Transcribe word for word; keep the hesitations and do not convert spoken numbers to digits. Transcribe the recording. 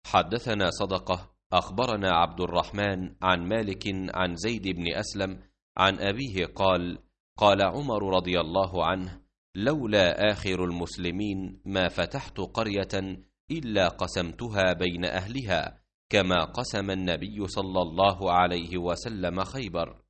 حدثنا صدقة أخبرنا عبد الرحمن عن مالك عن زيد بن أسلم عن أبيه قال: قال عمر رضي الله عنه: لولا آخر المسلمين ما فتحت قرية إلا قسمتها بين أهلها كما قسم النبي صلى الله عليه وسلم خيبر.